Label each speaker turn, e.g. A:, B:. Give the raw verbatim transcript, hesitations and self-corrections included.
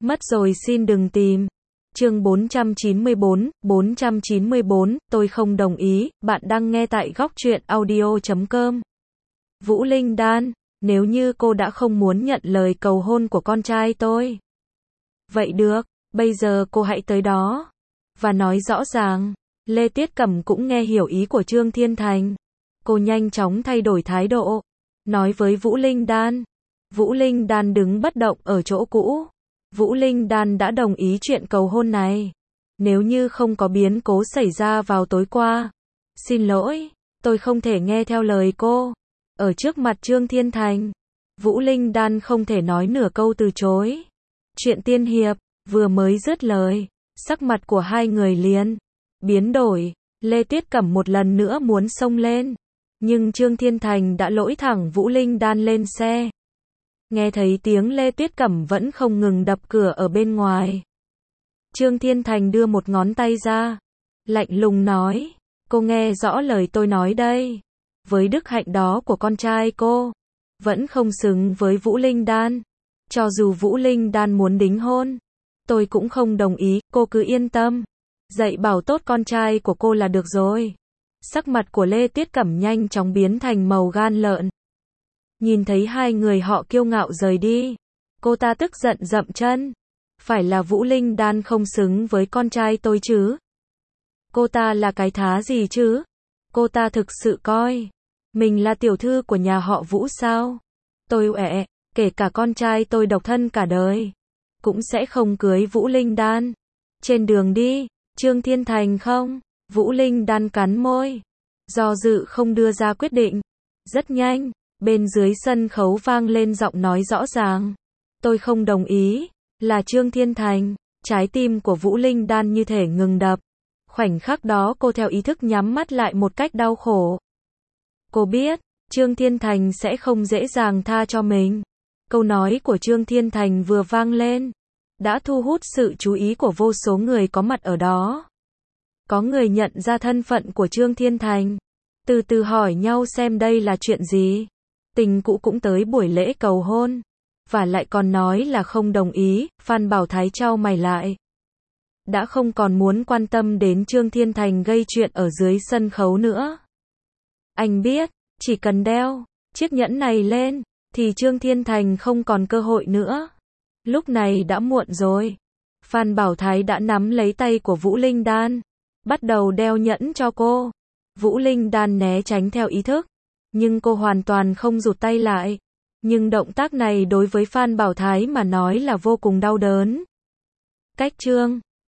A: Mất rồi xin đừng tìm. Chương bốn trăm chín mươi bốn, bốn trăm chín mươi bốn, tôi không đồng ý, bạn đang nghe tại góc truyện audio chấm com. Vũ Linh Đan, nếu như cô đã không muốn nhận lời cầu hôn của con trai tôi. Vậy được, bây giờ cô hãy tới đó. Và nói rõ ràng. Lê Tiết Cẩm cũng nghe hiểu ý của Trương Thiên Thành. Cô nhanh chóng thay đổi thái độ. Nói với Vũ Linh Đan. Vũ Linh Đan đứng bất động ở chỗ cũ. Vũ Linh Đan đã đồng ý chuyện cầu hôn này. Nếu như không có biến cố xảy ra vào tối qua. Xin lỗi, tôi không thể nghe theo lời cô. Ở trước mặt Trương Thiên Thành, Vũ Linh Đan không thể nói nửa câu từ chối. Chuyện tiên hiệp, vừa mới dứt lời, sắc mặt của hai người liền biến đổi. Lê Tiết Cẩm một lần nữa muốn xông lên. Nhưng Trương Thiên Thành đã lỗi thẳng Vũ Linh Đan lên xe. Nghe thấy tiếng Lê Tuyết Cẩm vẫn không ngừng đập cửa ở bên ngoài. Trương Thiên Thành đưa một ngón tay ra. Lạnh lùng nói. Cô nghe rõ lời tôi nói đây. Với đức hạnh đó của con trai cô. Vẫn không xứng với Vũ Linh Đan. Cho dù Vũ Linh Đan muốn đính hôn. Tôi cũng không đồng ý. Cô cứ yên tâm. Dạy bảo tốt con trai của cô là được rồi. Sắc mặt của Lê Tuyết Cẩm nhanh chóng biến thành màu gan lợn. Nhìn thấy hai người họ kiêu ngạo rời đi. Cô ta tức giận dậm chân. Phải là Vũ Linh Đan không xứng với con trai tôi chứ? Cô ta là cái thá gì chứ? Cô ta thực sự coi mình là tiểu thư của nhà họ Vũ sao? Tôi uể, kể cả con trai tôi độc thân cả đời. Cũng sẽ không cưới Vũ Linh Đan. Trên đường đi, Trương Thiên Thành không? Vũ Linh Đan cắn môi. Do dự không đưa ra quyết định. Rất nhanh. Bên dưới sân khấu vang lên giọng nói rõ ràng. Tôi không đồng ý. Là Trương Thiên Thành. Trái tim của Vũ Linh Đan như thể ngừng đập. Khoảnh khắc đó cô theo ý thức nhắm mắt lại một cách đau khổ. Cô biết, Trương Thiên Thành sẽ không dễ dàng tha cho mình. Câu nói của Trương Thiên Thành vừa vang lên. Đã thu hút sự chú ý của vô số người có mặt ở đó. Có người nhận ra thân phận của Trương Thiên Thành. Từ từ hỏi nhau xem đây là chuyện gì. Tình cũ cũng tới buổi lễ cầu hôn. Và lại còn nói là không đồng ý. Phan Bảo Thái chau mày lại. Đã không còn muốn quan tâm đến Trương Thiên Thành gây chuyện ở dưới sân khấu nữa. Anh biết, chỉ cần đeo chiếc nhẫn này lên, thì Trương Thiên Thành không còn cơ hội nữa. Lúc này đã muộn rồi. Phan Bảo Thái đã nắm lấy tay của Vũ Linh Đan. Bắt đầu đeo nhẫn cho cô. Vũ Linh Đan né tránh theo ý thức. Nhưng cô hoàn toàn không rụt tay lại. Nhưng động tác này đối với Phan Bảo Thái mà nói là vô cùng đau đớn. Cách Trương